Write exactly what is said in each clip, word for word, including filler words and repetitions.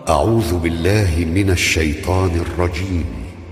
أعوذ بالله من الشيطان الرجيم.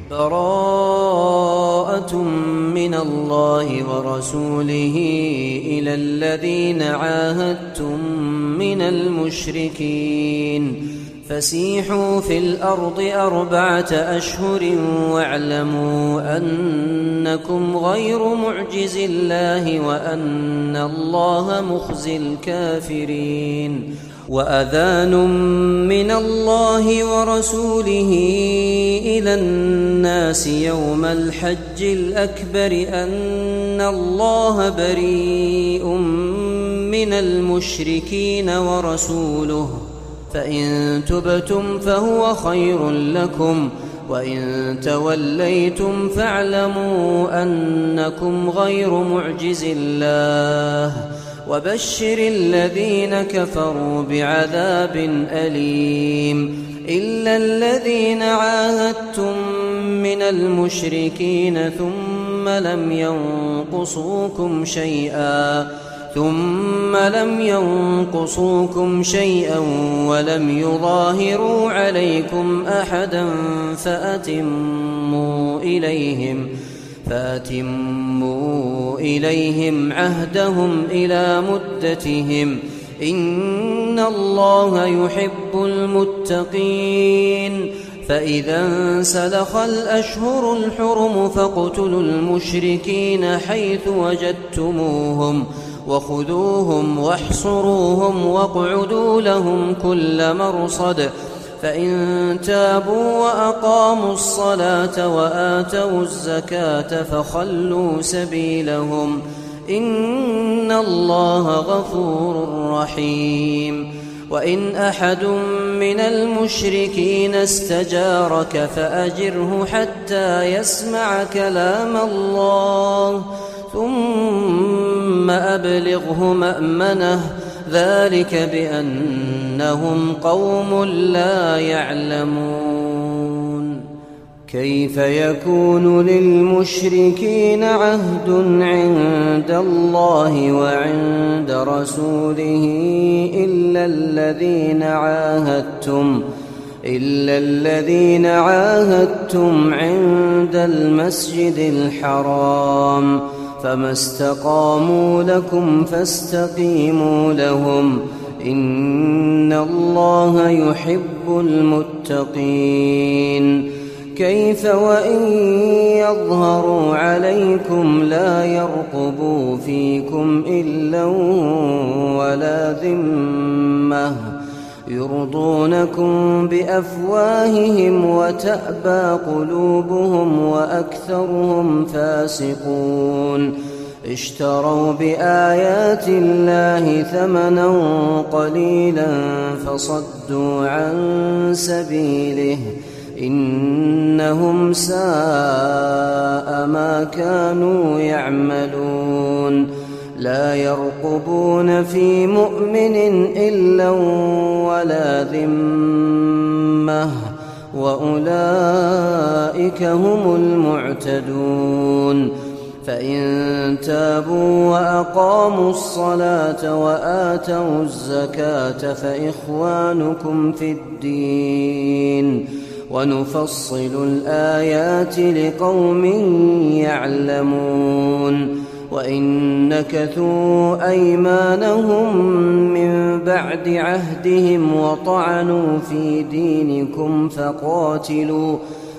براءة من الله ورسوله إلى الذين عاهدتم من المشركين فسيحوا في الأرض أربعة أشهر واعلموا أنكم غير معجز الله وأن الله مخزي الكافرين. وأذان من الله ورسوله إلى الناس يوم الحج الأكبر أن الله بريء من المشركين ورسوله فإن تبتم فهو خير لكم وإن توليتم فاعلموا أنكم غير معجز الله وبشر الذين كفروا بعذاب أليم. إلا الذين عاهدتم من المشركين ثم لم ينقصوكم شيئا ثم لم ينقصوكم شيئا ولم يظاهروا عليكم أحدا فأتموا إليهم فأتموا إليهم عهدهم إلى مدتهم إن الله يحب المتقين. فإذا انسلخ الأشهر الحرم فاقتلوا المشركين حيث وجدتموهم وخذوهم واحصروهم واقعدوا لهم كل مرصد فإن تابوا وأقاموا الصلاة وآتوا الزكاة فخلوا سبيلهم إن الله غفور رحيم. وإن أحد من المشركين استجارك فأجره حتى يسمع كلام الله ثم أبلغه مأمنه ذلك بأنهم قوم لا يعلمون. كيف يكون للمشركين عهد عند الله وعند رسوله إلا الذين عاهدتم إلا الذين عاهدتم عند المسجد الحرام فما استقاموا لكم فاستقيموا لهم إن الله يحب المتقين. كيف وإن يظهروا عليكم لا يرقبوا فيكم إلا ولا ذمة يرضونكم بأفواههم وتأبى قلوبهم وأكثرهم فاسقون. اشتروا بآيات الله ثمنا قليلا فصدوا عن سبيله إنهم ساء ما كانوا يعملون. لا يرقبون في مؤمن إلا ولا ذمة وأولئك هم المعتدون. فإن تابوا وأقاموا الصلاة وآتوا الزكاة فإخوانكم في الدين ونفصل الآيات لقوم يعلمون. وإن نكثوا أيمانهم من بعد عهدهم وطعنوا في دينكم فقاتلوا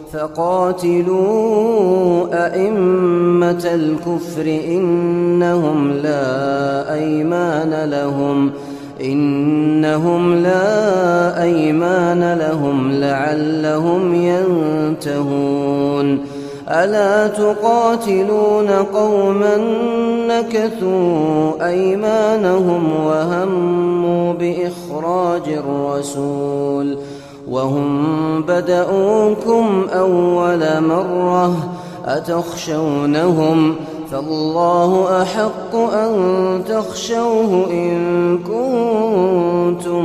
فقاتلوا أئمة الكفر إنهم لا أيمان لهم إنهم لا أيمان لهم لعلهم ينتهون. ألا تقاتلون قوما نكثوا أيمانهم وهموا بإخراج الرسول وهم بدؤوكم أول مرة أتخشونهم فالله أحق أن تخشوه إن كنتم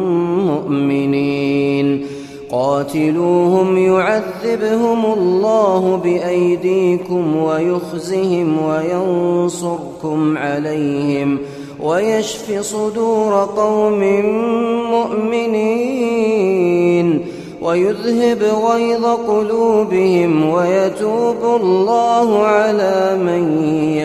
مؤمنين. قاتلوهم يعذبهم الله بأيديكم ويخزهم وينصركم عليهم ويشف صدور قوم مؤمنين. ويذهب غيظ قلوبهم ويتوب الله على من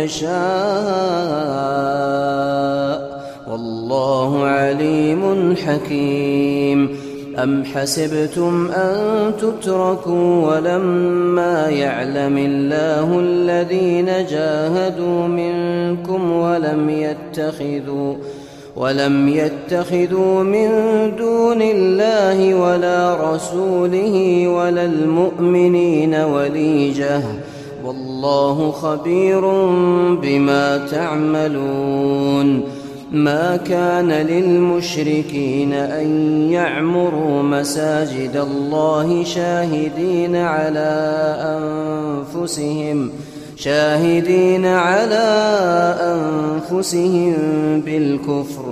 يشاء والله عليم حكيم. أم حسبتم أن تتركوا ولما يعلم الله الذين جاهدوا منكم ولم يتخذوا ولم يتخذوا من دون الله ولا رسوله ولا المؤمنين وليجة والله خبير بما تعملون. ما كان للمشركين أن يعمروا مساجد الله شاهدين على أنفسهم شاهدين على أنفسهم بالكفر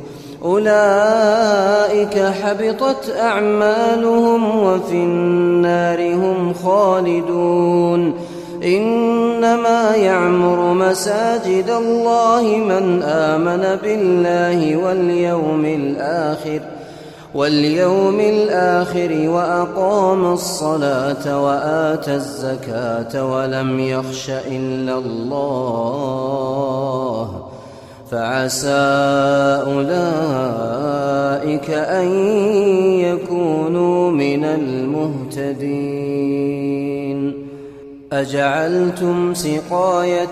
أولئك حبطت أعمالهم وفي النار هم خالدون. إنما يعمر مساجد الله من آمن بالله واليوم الآخر واليوم الآخر وأقام الصلاة وآتى الزكاة ولم يخش إلا الله فعسى أولئك أن يكونوا من المهتدين. أجعلتم سقاية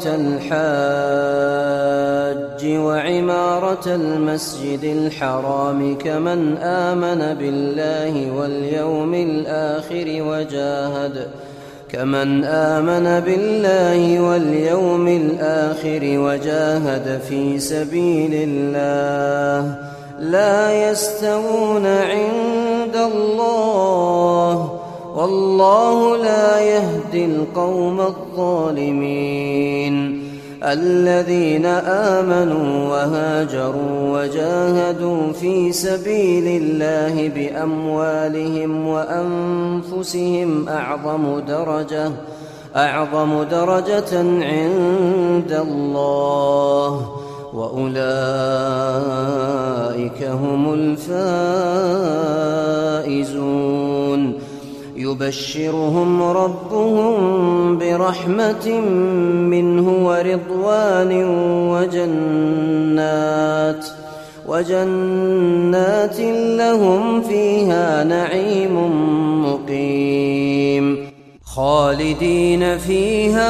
الحاج وعمارة المسجد الحرام كمن آمن بالله واليوم الآخر وجاهد كمن آمن بالله واليوم الآخر وجاهد في سبيل الله لا يستوون عند الله والله لا يهدي القوم الظالمين. الذين آمنوا وهاجروا وجاهدوا في سبيل الله بأموالهم وأنفسهم أعظم درجة أعظم درجة عند الله وأولئك هم الفائزون. يبشرهم ربهم برحمة منه ورضوان وجنات وجنات لهم فيها نعيم مقيم خالدين فيها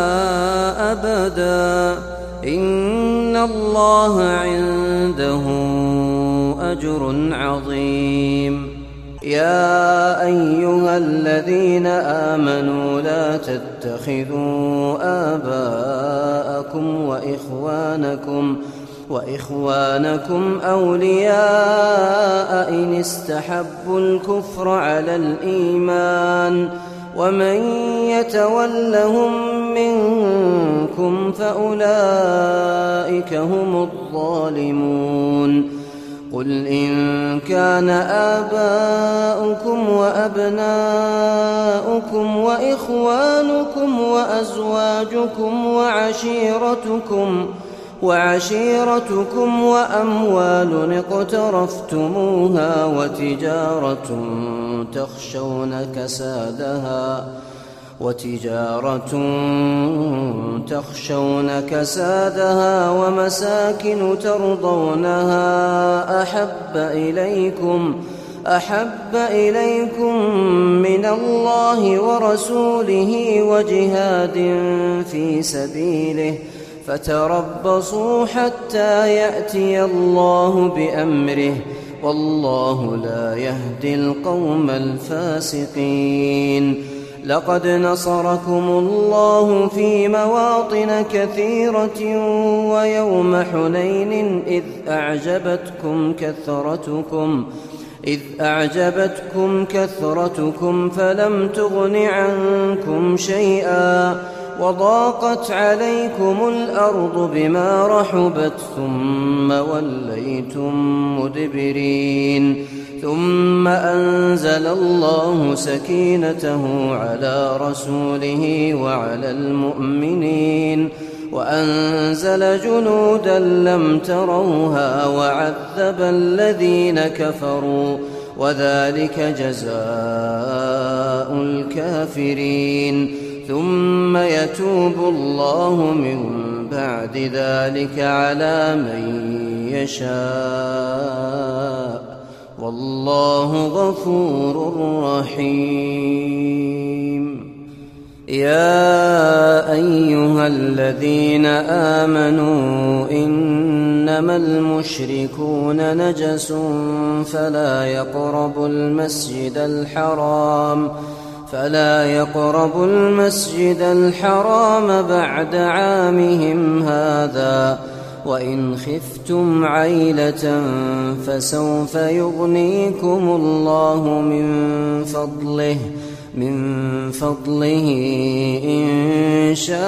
أبدا إن الله عنده أجر عظيم. يا أيها الذين آمنوا لا تتخذوا آباءكم وإخوانكم وإخوانكم أولياء إن استحبوا الكفر على الإيمان ومن يتولهم منكم فأولئك هم الظالمون. قل إن كان آباؤكم وأبناؤكم وإخوانكم وأزواجكم وعشيرتكم وعشيرتكم وأموال اقترفتموها وتجارة تخشون كسادها وتجارة تخشون كسادها ومساكن ترضونها أحب إليكم أحب إليكم من الله ورسوله وجهاد في سبيله فتربصوا حتى يأتي الله بأمره والله لا يهدي القوم الفاسقين. لقد نصركم الله في مواطن كثيرة ويوم حنين إذ أعجبتكم كثرتكم إذ أعجبتكم كثرتكم فلم تغن عنكم شيئا وضاقت عليكم الأرض بما رحبت ثم وليتم مدبرين ثم أنزل الله سكينته على رسوله وعلى المؤمنين وأنزل جنودا لم تروها وعذب الذين كفروا وذلك جزاء الكافرين ثم يتوب الله من بعد ذلك على من يشاء والله غفور رحيم. يا أيها الذين آمنوا إنما المشركون نجس فلا يقربوا المسجد الحرام فلا يقربوا المسجد الحرام بعد عامهم هذا وإن خفتم عيلة فسوف يغنيكم الله من فضله من فضله إن شاء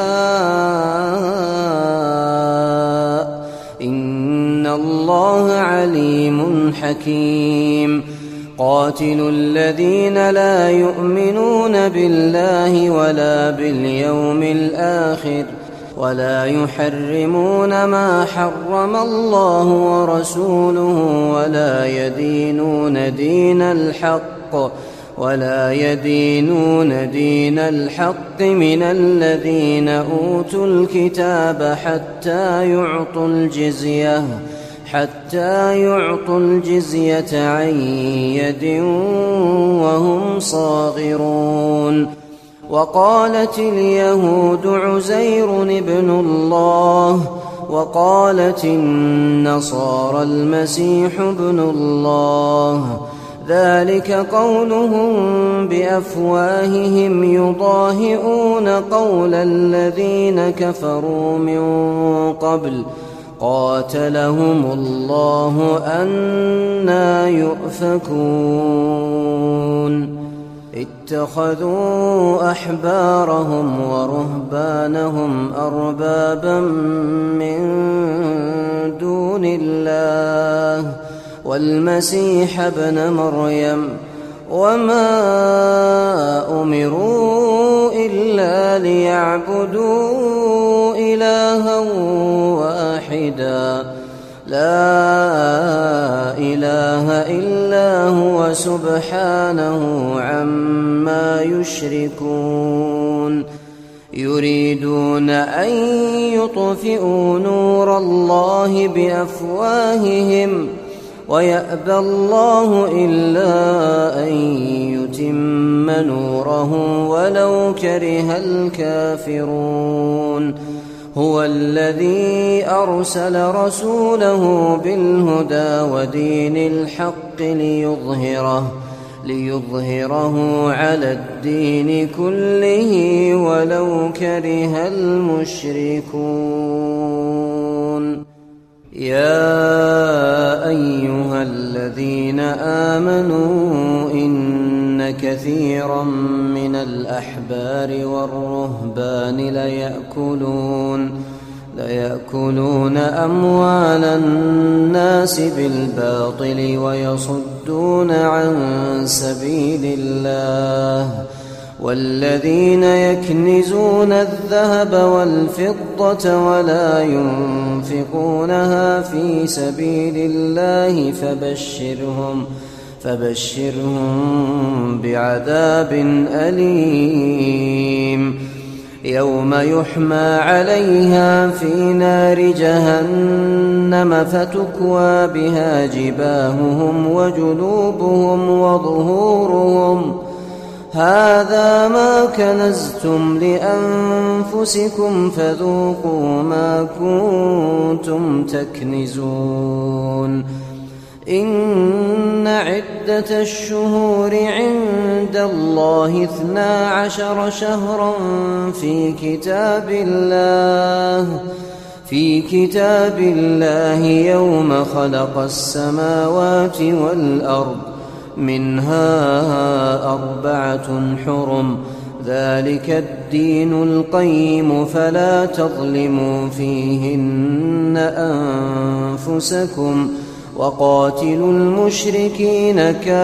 إن الله عليم حكيم. قاتلوا الذين لا يؤمنون بالله ولا باليوم الآخر ولا يحرمون ما حرم الله ورسوله ولا يدينون دين الحق ولا يدينون دين الحق من الذين أوتوا الكتاب حتى يعطوا الجزية حتى يعطوا الجزية عن يد وهم صاغرون. وقالت اليهود عزير ابن الله وقالت النصارى المسيح ابن الله ذلك قولهم بأفواههم يضاهئون قول الذين كفروا من قبل قاتلهم الله أنى يؤفكون. اتخذوا أحبارهم ورهبانهم أربابا من دون الله والمسيح ابن مريم وما أمروا إلا ليعبدوا إلها واحدا لا إله إلا هو سبحانه عما يشركون. يريدون أن يطفئوا نور الله بأفواههم ويأبى الله إلا أن يتم نوره ولو كره الكافرون. هو الذي أرسل رسوله بالهدى ودين الحق ليظهره ليظهره على الدين كله ولو كره المشركون. يا أيها الذين آمنوا إن كثيرا من الأحبار والرهبان ليأكلون ليأكلون أموال الناس بالباطل ويصدون عن سبيل الله والذين يكنزون الذهب والفضة ولا ينفقونها في سبيل الله فبشرهم فبشرهم بعذاب أليم. يوم يحمى عليها في نار جهنم فتكوى بها جباههم وجنوبهم وظهورهم هذا ما كنزتم لأنفسكم فذوقوا ما كنتم تكنزون. إن عدة الشهور عند الله اثنا عشر شهرا في كتاب الله في كتاب الله يوم خلق السماوات والأرض منها أربعة حرم ذلك الدين القيم فلا تظلموا فيهن أنفسكم وقاتلوا المشركين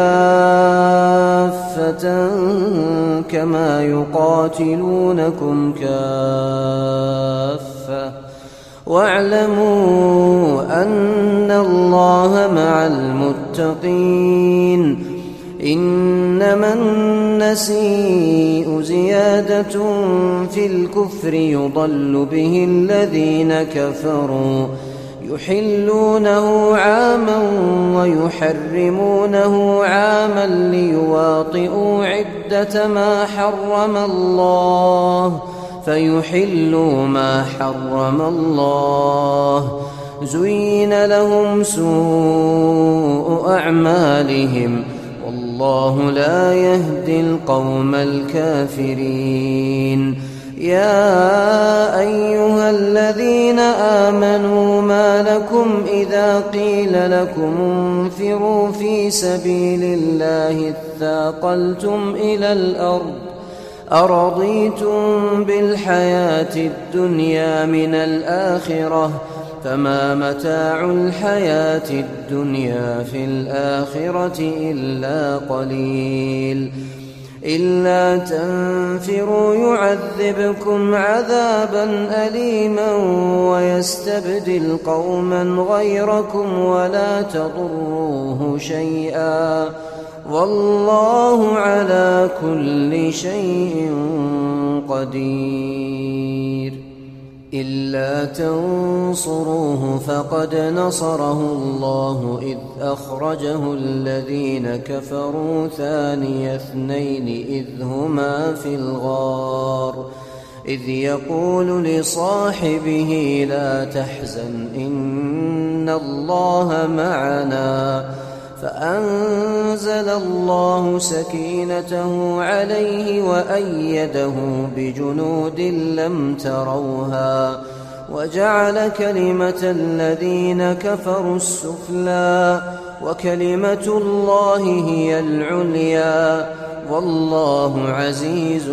كافة كما يقاتلونكم كافة واعلموا أن الله مع المتقين إنما النسيء زيادة في الكفر يضل به الذين كفروا يحلونه عاما ويحرمونه عاما ليواطئوا عدة ما حرم الله فيحلوا ما حرم الله. زين لهم سوء أعمالهم والله لا يهدي القوم الكافرين. يا أيها الذين آمنوا ما لكم إذا قيل لكم انفروا في سبيل الله اثاقلتم إلى الأرض أرضيتم بالحياة الدنيا من الآخرة فما متاع الحياة الدنيا في الآخرة إلا قليل. إلا تنفروا يعذبكم عذابا أليما ويستبدل قوما غيركم ولا تضروه شيئا والله على كل شيء قدير. إلا تنصروه فقد نصره الله إذ أخرجه الذين كفروا ثاني اثنين إذ هما في الغار إذ يقول لصاحبه لا تحزن إن الله معنا فأنزل الله سكينته عليه وأيده بجنود لم تروها وجعل كلمة الذين كفروا السفلى وكلمة الله هي العليا والله عزيز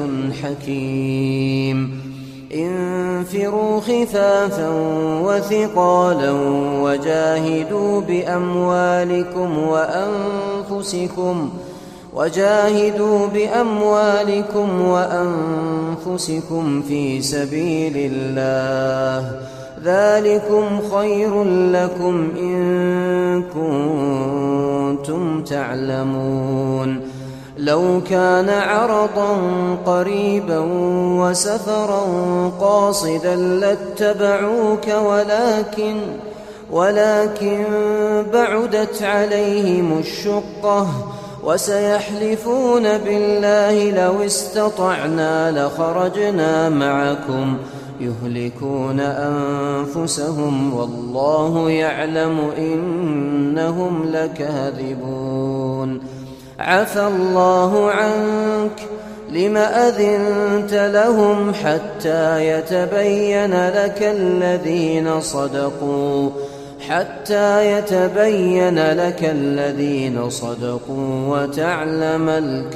حكيم. انفروا خفافا وثقالا وجاهدوا بأموالكم وأنفسكم وجاهدوا بأموالكم وأنفسكم في سبيل الله ذلكم خير لكم إن كنتم تعلمون. لو كان عرضا قريبا وسفرا قاصدا لاتبعوك ولكن ولكن بعدت عليهم الشقة وسيحلفون بالله لو استطعنا لخرجنا معكم يهلكون أنفسهم والله يعلم إنهم لكاذبون. عفى الله عنك لم أذنت لهم حتى يتبين لك الذين صدقوا حتى يتبين لك الذين صدقوا وتعلم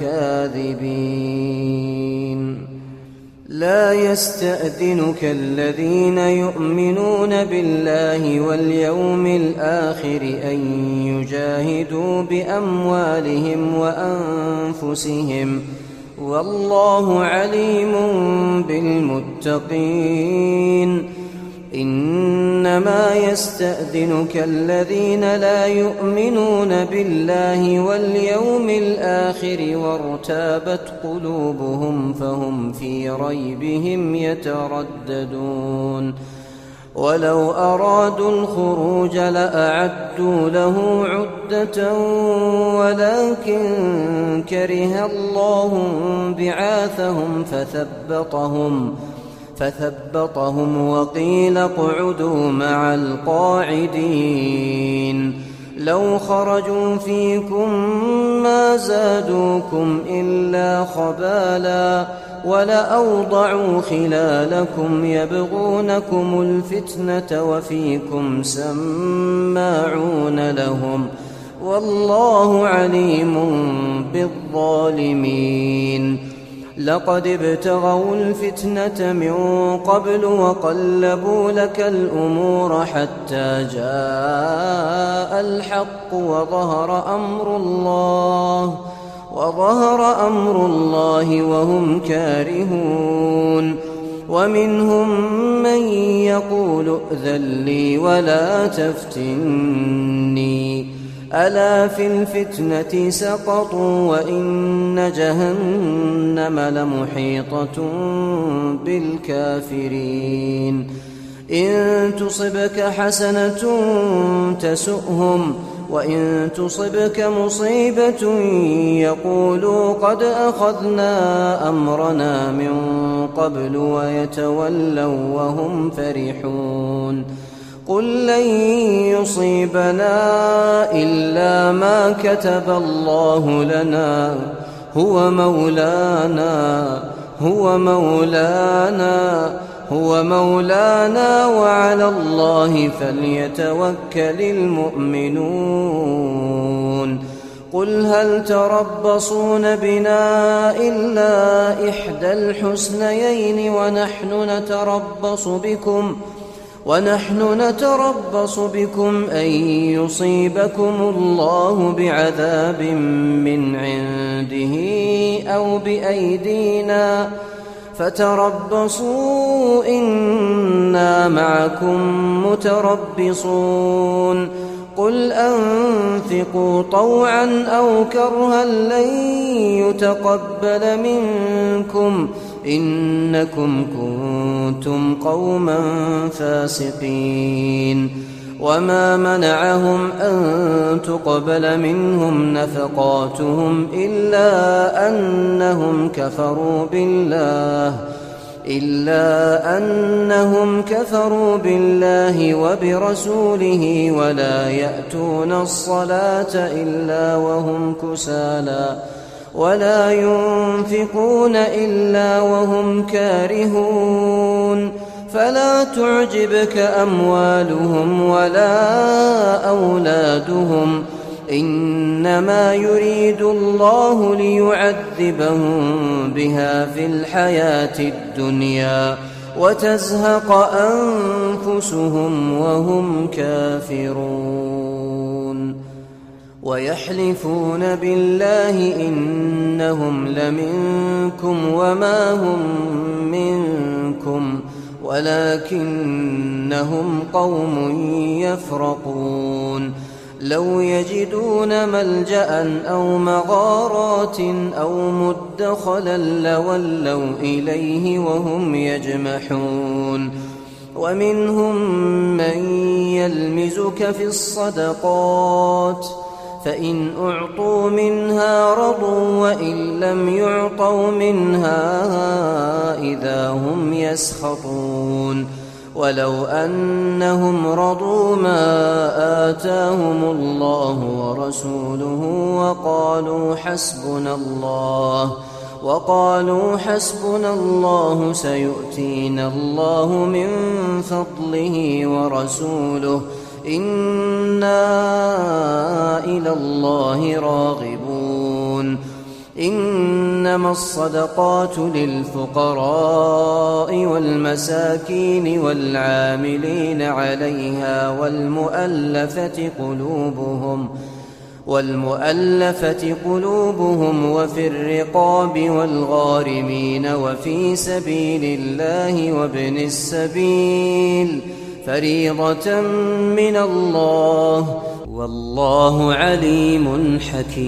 الكاذبين. لا يستأذنك الذين يؤمنون بالله واليوم الآخر أن يجاهدوا بأموالهم وأنفسهم والله عليم بالمتقين. إنما يستأذنك الذين لا يؤمنون بالله واليوم الآخر وارتابت قلوبهم فهم في ريبهم يترددون. ولو أرادوا الخروج لأعدوا له عدة ولكن كره الله بعاثهم فثبطهم فثبطهم وقيل اقعدوا مع القاعدين. لو خرجوا فيكم ما زادوكم إلا خبالا ولأوضعوا خلالكم يبغونكم الفتنة وفيكم سماعون لهم والله عليم بالظالمين. لقد ابتغوا الفتنة من قبل وقلبوا لك الأمور حتى جاء الحق وظهر أمر الله وظهر أمر الله وهم كارهون. ومنهم من يقول ائذن لي ولا تفتني ألا في الفتنة سقطوا وإن جهنم لمحيطة بالكافرين إن تصبك حسنة تسؤهم وإن تصبك مصيبة يقولوا قد أخذنا أمرنا من قبل ويتولوا وهم فرحون قل لن يصيبنا إلا ما كتب الله لنا هو مولانا هو مولانا هو مولانا وعلى الله فليتوكل المؤمنون قل هل تربصون بنا إلا إحدى الحسنيين ونحن نتربص بكم ونحن نتربص بكم أن يصيبكم الله بعذاب من عنده أو بأيدينا فتربصوا إنا معكم متربصون قل أنفقوا طوعا أو كرها لن يتقبل منكم إنكم كنتم قوما فاسقين وما منعهم أن تقبل منهم نفقاتهم إلا أنهم كفروا بالله إلا أنهم كفروا بالله وبرسوله ولا يأتون الصلاة إلا وهم كسالى ولا ينفقون إلا وهم كارهون فلا تعجبك أموالهم ولا أولادهم إنما يريد الله ليعذبهم بها في الحياة الدنيا وتزهق أنفسهم وهم كافرون ويحلفون بالله إنهم لمنكم وما هم منكم ولكنهم قوم يفرقون لو يجدون ملجأ أو مغارات أو مدخلا لولوا إليه وهم يجمحون ومنهم من يلمزك في الصدقات فإن أعطوا منها رضوا وإن لم يعطوا منها إذا هم يسخطون ولو أنهم رضوا ما آتاهم الله ورسوله وقالوا حسبنا الله وقالوا حسبنا الله سيؤتينا الله من فضله ورسوله إنا إلى الله راغبون إنما الصدقات للفقراء والمساكين والعاملين عليها والمؤلفة قلوبهم والمؤلفة قلوبهم وفي الرقاب والغارمين وفي سبيل الله وابن السبيل فريضة من الله والله عليم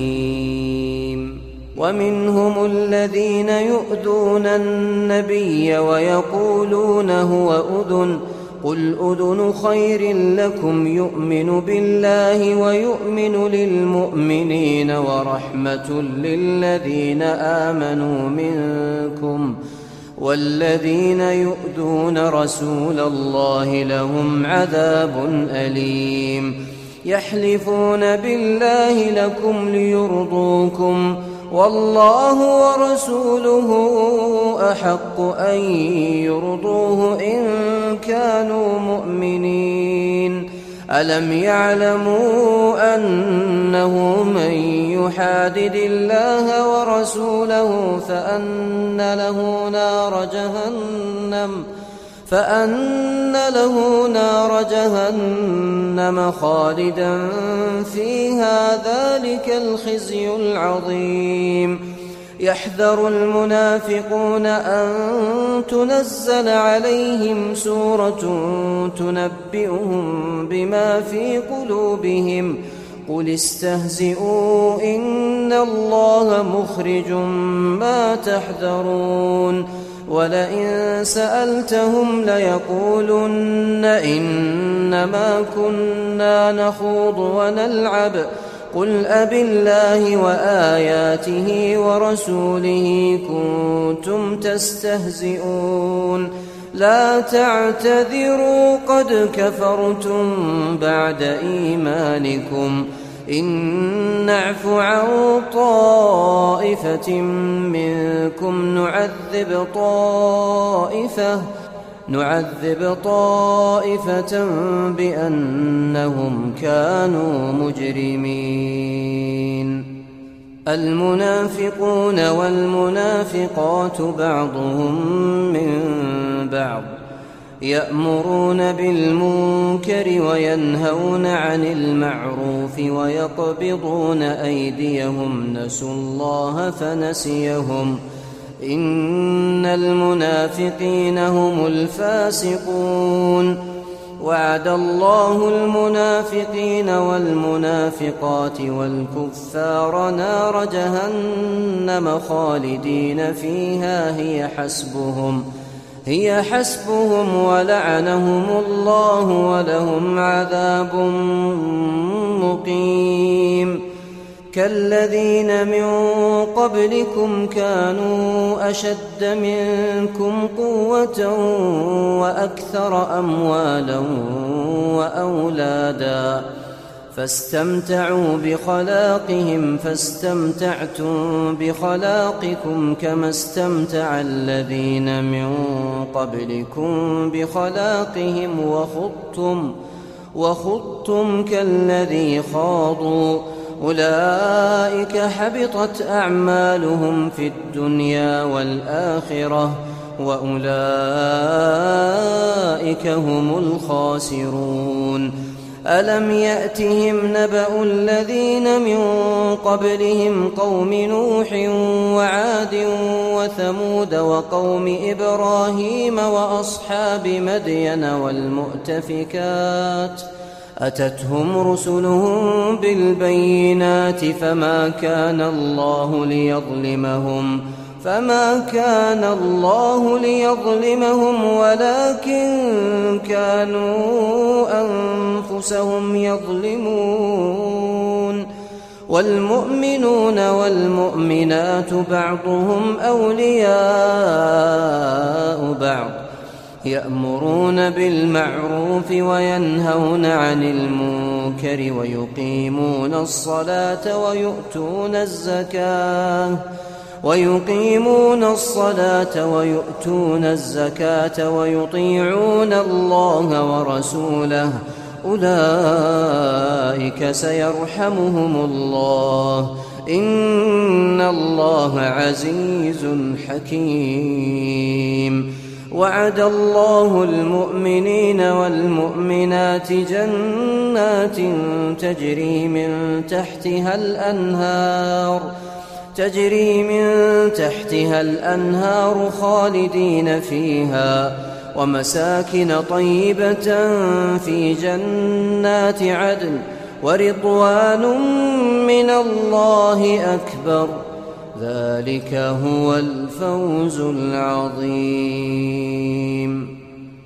حكيم ومنهم الذين يؤذون النبي ويقولون هو أذن قل أذن خير لكم يؤمن بالله ويؤمن للمؤمنين ورحمة للذين آمنوا منكم والذين يؤذون رسول الله لهم عذاب أليم يحلفون بالله لكم ليرضوكم والله ورسوله أحق أن يرضوه إن كانوا مؤمنين ألم يعلموا أنه من يحادد الله ورسوله فأن له نار جهنم فأن له نار جهنم خالدا فيها ذلك الخزي العظيم يحذر المنافقون أن تنزل عليهم سورة تنبئهم بما في قلوبهم قل استهزئوا إن الله مخرج ما تحذرون ولئن سألتهم ليقولن إنما كنا نخوض ونلعب قل أبالله وآياته ورسوله كنتم تستهزئون لا تعتذروا قد كفرتم بعد إيمانكم إن نعف عن طائفة منكم نعذب طائفة نعذب طائفة بأنهم كانوا مجرمين المنافقون والمنافقات بعضهم من بعض يأمرون بالمنكر وينهون عن المعروف ويقبضون أيديهم نسوا الله فنسيهم إن المنافقين هم الفاسقون وعد الله المنافقين والمنافقات والكفار نار جهنم خالدين فيها هي حسبهم هي حسبهم ولعنهم الله ولهم عذاب مقيم كالذين من قبلكم كانوا أشد منكم قوة وأكثر أموالا وأولادا فاستمتعوا بخلاقهم فاستمتعتم بخلاقكم كما استمتع الذين من قبلكم بخلاقهم وخضتم وخضتم كالذي خاضوا أولئك حبطت أعمالهم في الدنيا والآخرة وأولئك هم الخاسرون ألم يأتهم نبأ الذين من قبلهم قوم نوح وعاد وثمود وقوم إبراهيم وأصحاب مدين والمؤتفكات أتتهم رسلهم بالبينات فما كان الله ليظلمهم فما كان الله ليظلمهم ولكن كانوا أنفسهم يظلمون والمؤمنون والمؤمنات بعضهم أولياء بعض يأمرون بالمعروف وينهون عن المنكر ويقيمون الصلاة ويؤتون الزكاة ويقيمون الصلاة ويؤتون الزكاة ويطيعون الله ورسوله أولئك سيرحمهم الله إن الله عزيز حكيم وعد الله المؤمنين والمؤمنات جنات تجري من تحتها الأنهار تجري من تحتها الأنهار خالدين فيها ومساكن طيبة في جنات عدن ورضوان من الله أكبر ذلك هو الفوز العظيم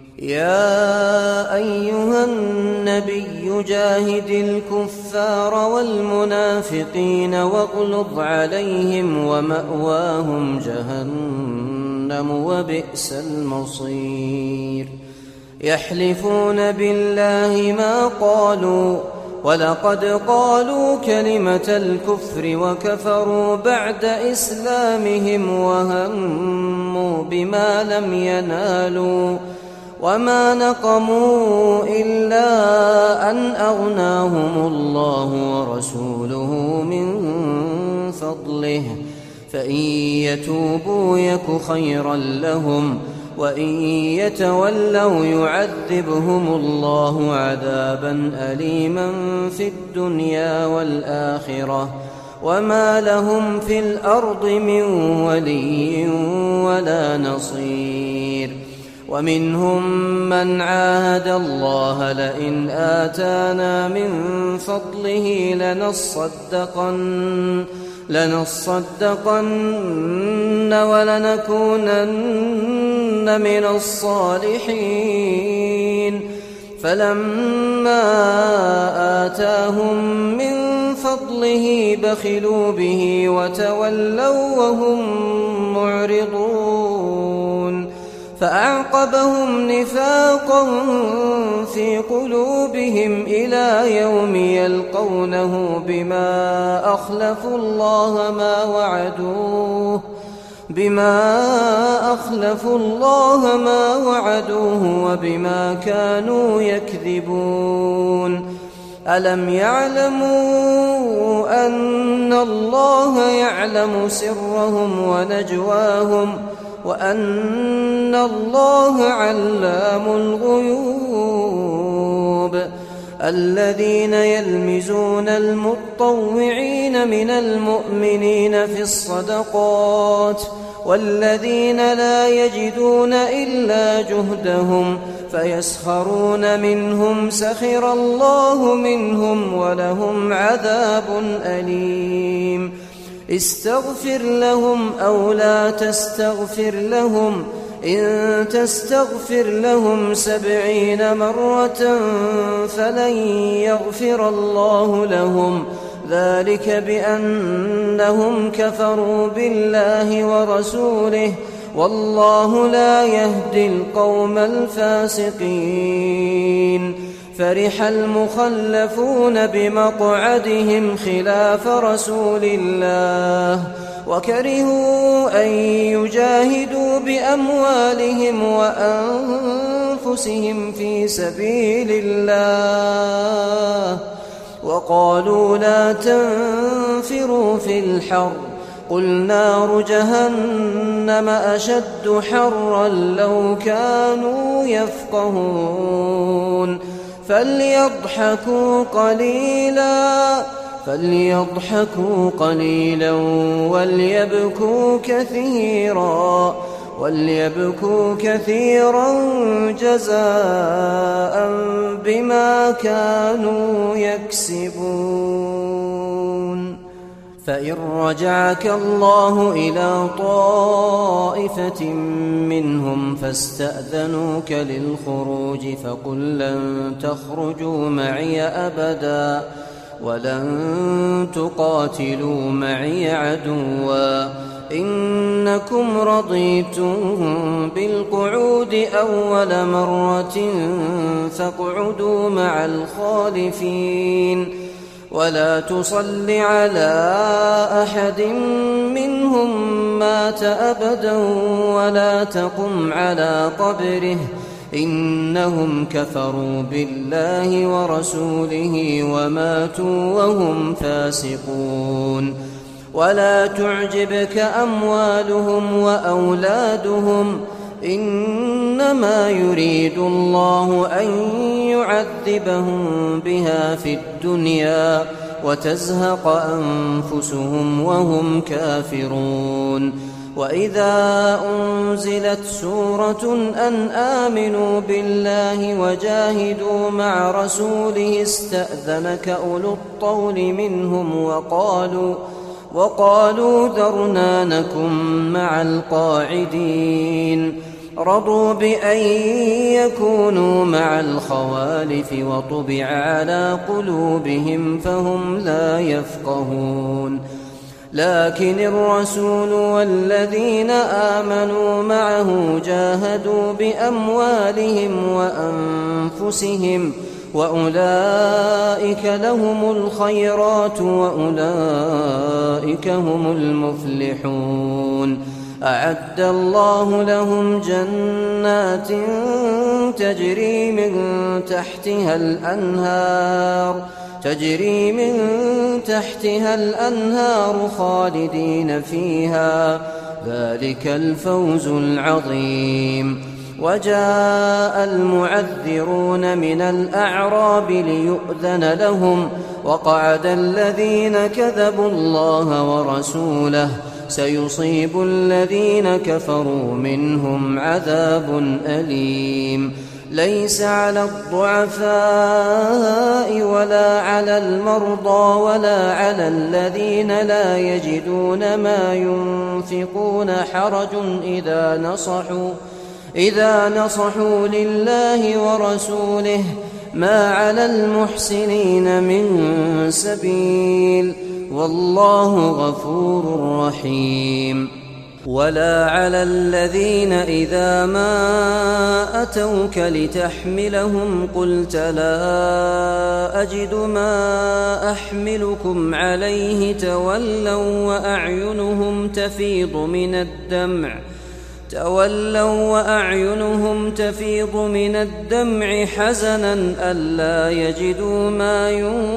يا أيها النبي جاهد الكفار والمنافقين واغلظ عليهم ومأواهم جهنم وبئس المصير يحلفون بالله ما قالوا ولقد قالوا كلمة الكفر وكفروا بعد إسلامهم وهموا بما لم ينالوا وما نقموا إلا أن أغناهم الله ورسوله من فضله فإن يتوبوا يك خيرا لهم وإن يتولوا يعذبهم الله عذابا أليما في الدنيا والآخرة وما لهم في الأرض من ولي ولا نصير ومنهم من عاهد الله لئن آتانا من فضله لنصدقن لنصدقن ولنكونن من الصالحين فلما آتاهم من فضله بخلوا به وتولوا وهم معرضون فأعقبهم نفاقا في قلوبهم إلى يوم يلقونه بما أخلفوا الله ما وعدوه بما أخلفوا الله ما وعدوه وبما كانوا يكذبون ألم يعلموا أن الله يعلم سرهم ونجواهم وأن الله علام الغيوب الذين يلمزون المطوعين من المؤمنين في الصدقات والذين لا يجدون إلا جهدهم فيسخرون منهم سخر الله منهم ولهم عذاب أليم استغفر لهم أو لا تستغفر لهم إن تستغفر لهم سبعين مرة فلن يغفر الله لهم ذلك بأنهم كفروا بالله ورسوله والله لا يهدي القوم الفاسقين فرح المخلفون بمقعدهم خلاف رسول الله وكرهوا أن يجاهدوا بأموالهم وأنفسهم في سبيل الله وقالوا لا تنفروا في الحر قل نار جهنم أشد حرا لو كانوا يفقهون فليضحكوا قليلا فليضحكوا قليلا وليبكوا كثيرا وليبكوا كثيرا جزاء بما كانوا يكسبون فإن رجعك الله إلى طائفة منهم فاستأذنوك للخروج فقل لن تخرجوا معي أبدا ولن تقاتلوا معي عدوا إنكم رضيتم بالقعود أول مرة فاقعدوا مع الخالفين ولا تصل على أحد منهم مات أبدا ولا تقم على قبره إنهم كفروا بالله ورسوله وماتوا وهم فاسقون ولا تعجبك أموالهم وأولادهم إنما يريد الله أن يعذبهم بها في الدنيا وتزهق أنفسهم وهم كافرون وإذا أنزلت سورة أن آمنوا بالله وجاهدوا مع رسوله استأذنك أولو الطول منهم وقالوا وقالوا ذرنا نكن مع القاعدين رضوا بأن يكونوا مع الخوالف وطبع على قلوبهم فهم لا يفقهون لكن الرسول والذين آمنوا معه جاهدوا بأموالهم وأنفسهم وأولئك لهم الخيرات وأولئك هم المفلحون أعد الله لهم جنات تجري من تحتها الأنهار تجري من تحتها الأنهار خالدين فيها ذلك الفوز العظيم وجاء المعذرون من الأعراب ليؤذن لهم وقعد الذين كذبوا الله ورسوله سيصيب الذين كفروا منهم عذاب أليم ليس على الضعفاء ولا على المرضى ولا على الذين لا يجدون ما ينفقون حرج إذا نصحوا إذا نصحوا لله ورسوله ما على المحسنين من سبيل والله غفور رحيم ولا على الذين إذا ما أتوك لتحملهم قلت لا أجد ما أحملكم عليه تولوا وأعينهم تفيض من الدمع تولوا وأعينهم تفيض من الدمع حزنا ألا يجدوا ما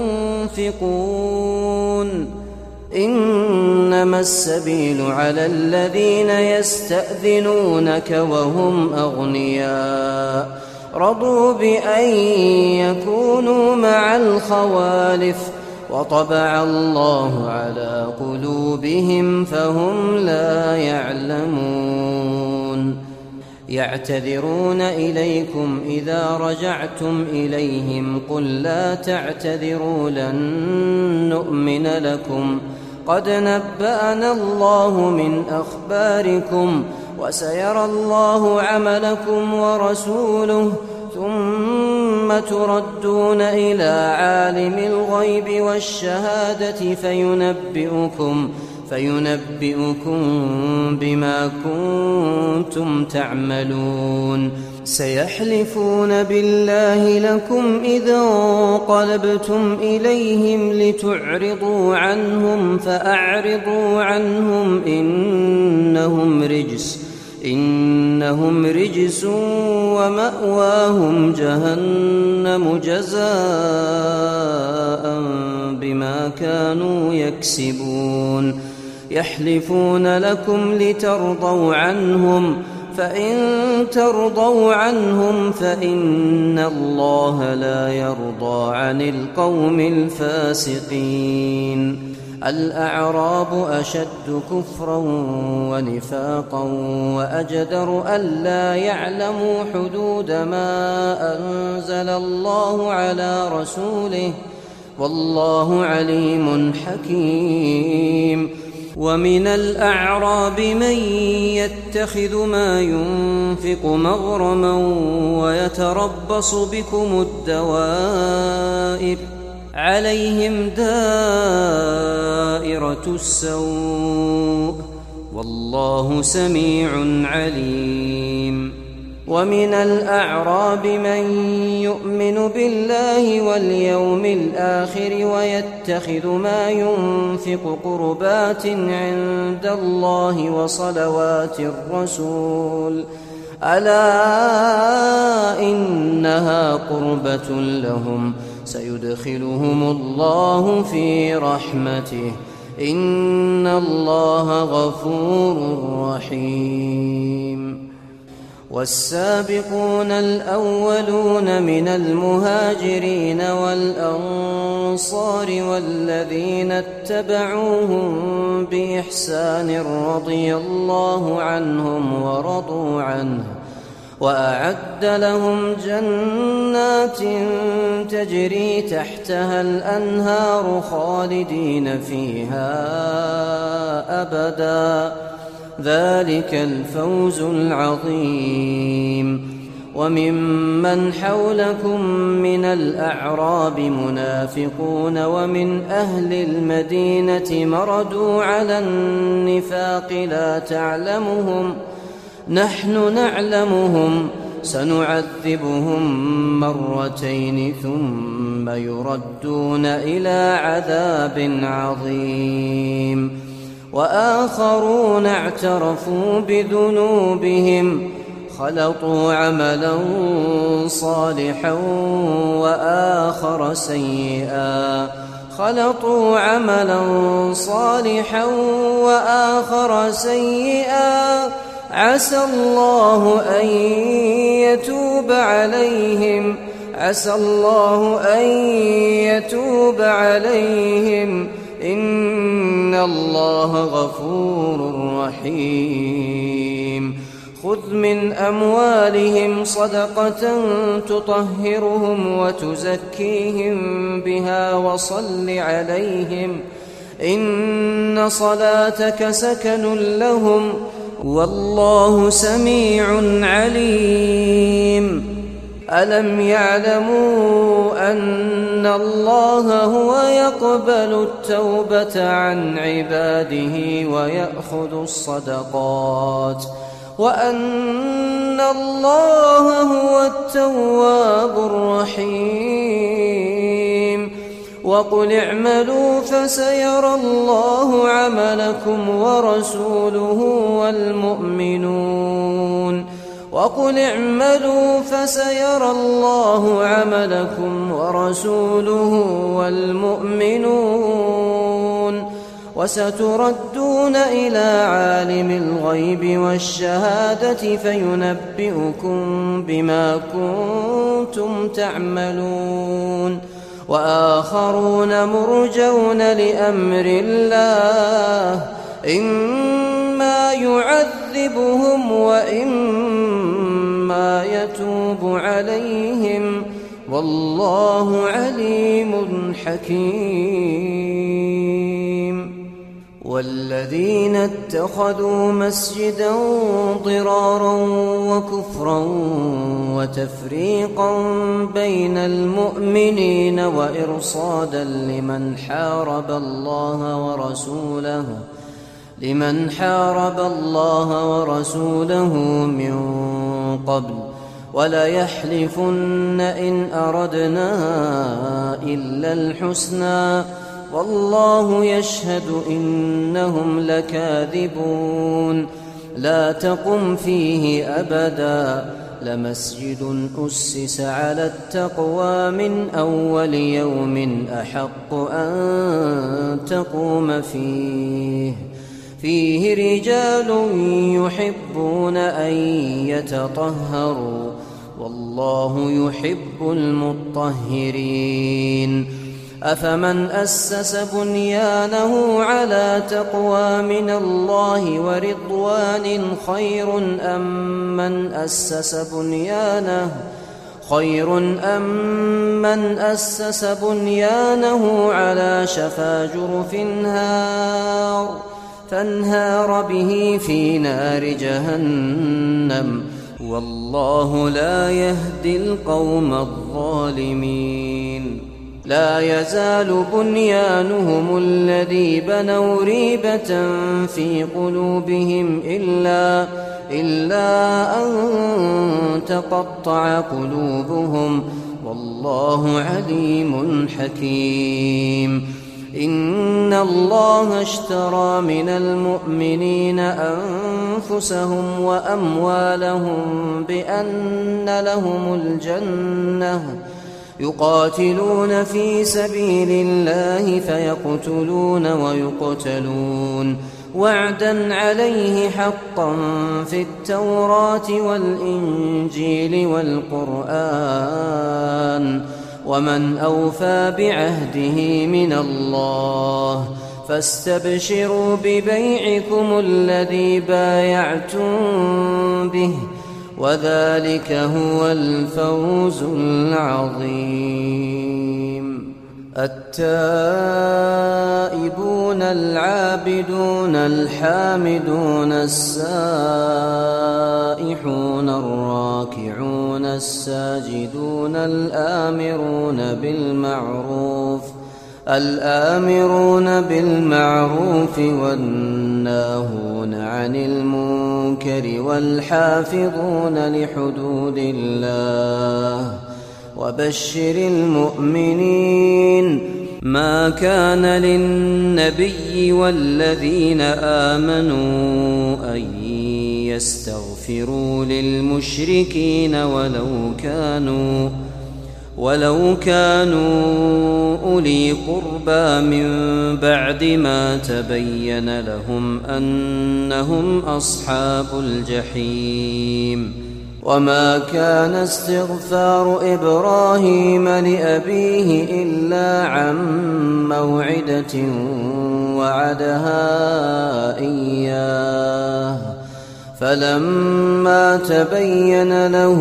ينفقون إنما السبيل على الذين يستأذنونك وهم أغنياء رضوا بأن يكونوا مع الخوالف وطبع الله على قلوبهم فهم لا يعلمون يعتذرون إليكم إذا رجعتم إليهم قل لا تعتذروا لن نؤمن لكم قد نبأنا الله من أخباركم وسيرى الله عملكم ورسوله ثم تردون إلى عالم الغيب والشهادة فينبئكم فينبئكم بما كنتم تعملون سيحلفون بالله لكم إذا انقلبتم إليهم لتعرضوا عنهم فأعرضوا عنهم إنهم رجس إنهم رجس ومأواهم جهنم جزاء بما كانوا يكسبون يحلفون لكم لترضوا عنهم فإن ترضوا عنهم فإن الله لا يرضى عن القوم الفاسقين الأعراب أشد كفرا ونفاقا وأجدر ألا يعلموا حدود ما أنزل الله على رسوله والله عليم حكيم ومن الأعراب من يتخذ ما ينفق مغرما ويتربص بكم الدوائر عليهم دائرة السوء والله سميع عليم ومن الأعراب من يؤمن بالله واليوم الآخر ويتخذ ما ينفق قربات عند الله وصلوات الرسول ألا إنها قربة لهم سيدخلهم الله في رحمته إن الله غفور رحيم والسابقون الأولون من المهاجرين والأنصار والذين اتبعوهم بإحسان رضي الله عنهم ورضوا عنه وأعد لهم جنات تجري تحتها الأنهار خالدين فيها أبدا ذلك الفوز العظيم وممن حولكم من الأعراب منافقون ومن أهل المدينة مردوا على النفاق لا تعلمهم نحن نعلمهم سنعذبهم مرتين ثم يردون إلى عذاب عظيم وآخرون اعترفوا بذنوبهم خلطوا عملا صالحا وآخر سيئا خلطوا عملا صالحا وآخر سيئا عسى الله أن يتوب عليهم عسى الله أن يتوب عليهم إن الله غفور رحيم خذ من أموالهم صدقة تطهرهم وتزكيهم بها وصل عليهم إن صلاتك سكن لهم والله سميع عليم ألم يعلموا أن الله هو يقبل التوبة عن عباده ويأخذ الصدقات وأن الله هو التواب الرحيم وقل اعملوا فسيرى الله عملكم ورسوله والمؤمنون وقل اعملوا فسيرى الله عملكم ورسوله والمؤمنون وستردون إلى عالم الغيب والشهادة فينبئكم بما كنتم تعملون وآخرون مرجون لأمر الله إما يعذبهم وإما يتوب عليهم والله عليم حكيم والذين اتخذوا مسجدا ضرارا وكفرا وتفريقا بين المؤمنين وإرصادا لمن حارب الله ورسوله لمن حارب الله ورسوله من قبل وليحلفن إن أردنا إلا الحسنى والله يشهد إنهم لكاذبون لا تقم فيه أبدا لمسجد أسس على التقوى من أول يوم أحق أن تقوم فيه فيه رجال يحبون أن يتطهروا والله يحب المطهرين أفمن أسس بنيانه على تقوى من الله ورضوان خير أم من أسس بنيانه خير أم من أسس بنيانه على شفا جرف هار فانهار به في نار جهنم والله لا يهدي القوم الظالمين لا يزال بنيانهم الذي بنوا ريبة في قلوبهم إلا, إلا أن تقطع قلوبهم والله عليم حكيم إن الله اشترى من المؤمنين أنفسهم وأموالهم بأن لهم الجنة يقاتلون في سبيل الله فيقتلون ويقتلون وعدا عليه حقا في التوراة والإنجيل والقرآن ومن أوفى بعهده من الله فاستبشروا ببيعكم الذي بايعتم به وذلك هو الفوز العظيم التائبون العابدون الحامدون السائحون الراكعون الساجدون الآمرون بالمعروف الآمرون بالمعروف والناهون عن المنكر والحافظون لحدود الله وبشر المؤمنين ما كان للنبي والذين آمنوا أن يستغفروا للمشركين ولو كانوا ولو كانوا أولي قربى من بعد ما تبين لهم أنهم أصحاب الجحيم وما كان استغفار إبراهيم لأبيه إلا عن موعدة وعدها إياه فلما تبين له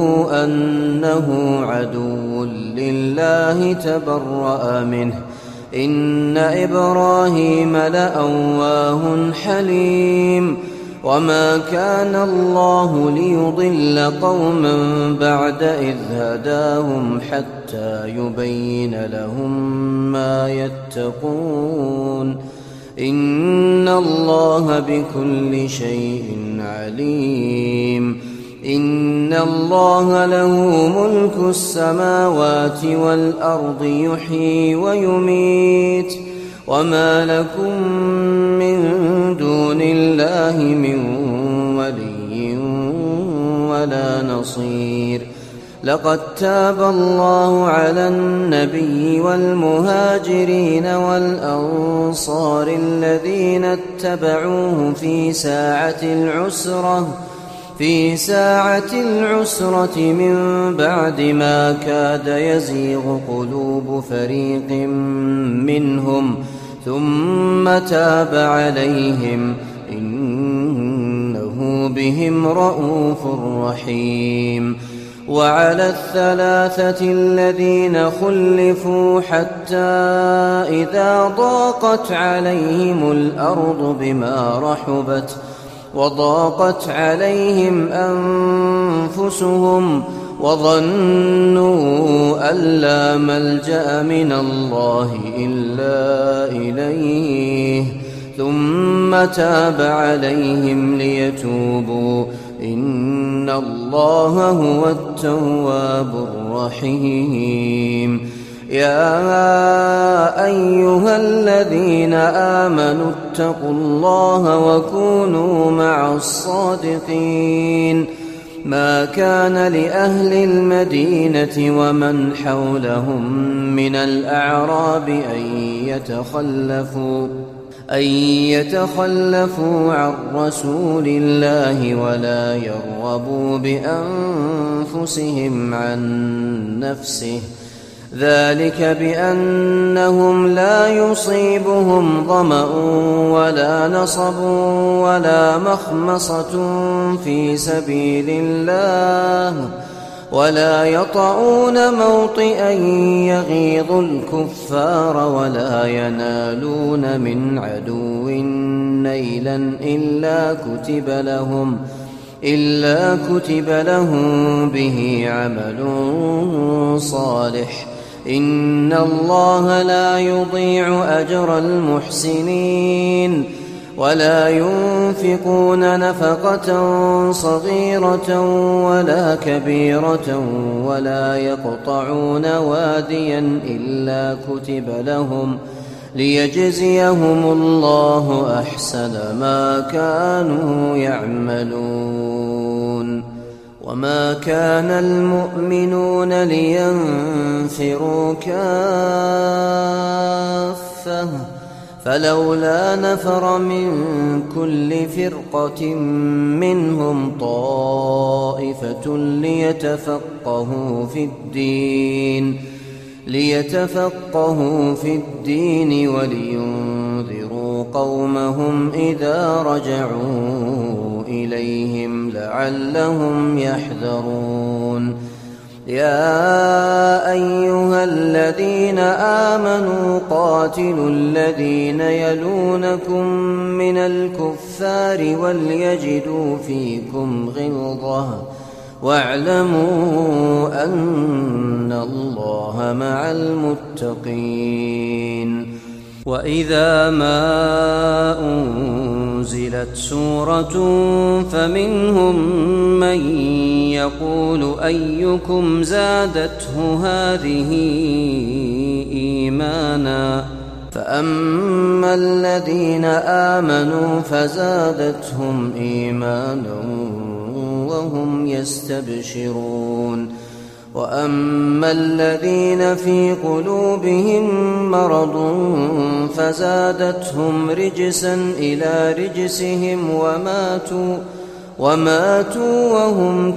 أنه عدو لله تبرأ منه إن إبراهيم لأواه حليم وما كان الله ليضل قوما بعد إذ هداهم حتى يبين لهم ما يتقون إن الله بكل شيء عليم إن الله له ملك السماوات والأرض يحيي ويميت وما لكم من دون الله من ولي ولا نصير لقد تاب الله على النبي والمهاجرين والأنصار الذين اتبعوه في ساعة العسرة في ساعة العسرة من بعد ما كاد يزيغ قلوب فريق منهم ثم تاب عليهم إنه بهم رءوف رحيم وعلى الثلاثة الذين خلفوا حتى إذا ضاقت عليهم الأرض بما رحبت وضاقت عليهم أنفسهم وظنوا أن لا ملجأ من الله إلا إليه ثم تاب عليهم ليتوبوا إن الله هو التواب الرحيم يا أيها الذين آمنوا اتقوا الله وكونوا مع الصادقين ما كان لأهل المدينة ومن حولهم من الأعراب أن يتخلفوا أن يتخلفوا عن رسول الله ولا يرغبوا بأنفسهم عن نفسه ذلك بأنهم لا يصيبهم ظمأ ولا نصب ولا مخمصة في سبيل الله ولا يطعون موطئا يغيظ الكفار ولا ينالون من عدو نيلا إلا كتب لهم إلا كتب لهم به عمل صالح إن الله لا يضيع أجر المحسنين ولا ينفقون نفقة صغيرة ولا كبيرة ولا يقطعون واديا إلا كتب لهم ليجزيهم الله أحسن ما كانوا يعملون وما كان المؤمنون لينفروا كافة فلولا نفر من كل فرقة منهم طائفة ليتفقهوا في الدين ليتفقهوا في الدين ولينذروا قومهم إذا رجعوا إليهم لعلهم يحذرون يا أيها الذين آمنوا قاتلوا الذين يلونكم من الكفار وليجدوا فيكم غلظة واعلموا أن الله مع المتقين وإذا ما أنزلت سورة فمنهم من يقول أيكم زادته هذه إيمانا فأما الذين آمنوا فزادتهم إيمانا وهم يستبشرون وأما الذين في قلوبهم مرض فزادتهم رجسا إلى رجسهم وماتوا وماتوا وهم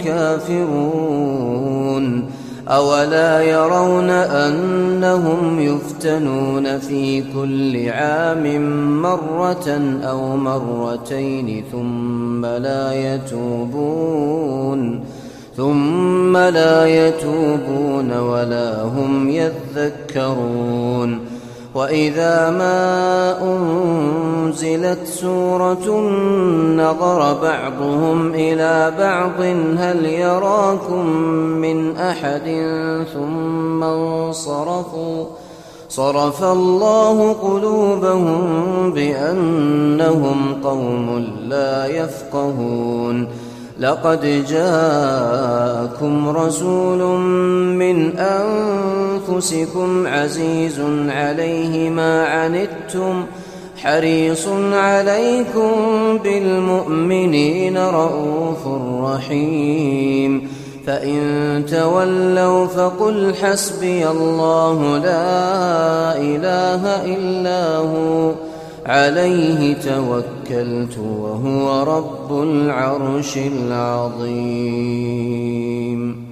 كافرون أولا يرون أنهم يفتنون في كل عام مرة أو مرتين ثم لا يتوبون ثم لا يتوبون ولا هم يذكرون وإذا ما أنزلت سورة نظر بعضهم إلى بعض هل يراكم من أحد ثم انصرفوا صرف الله قلوبهم بأنهم قوم لا يفقهون لقد جاءكم رسول من أنفسكم عزيز عليه ما عنتم حريص عليكم بالمؤمنين رءوف رحيم فإن تولوا فقل حسبي الله لا إله إلا هو عليه توكلت وهو رب العرش العظيم.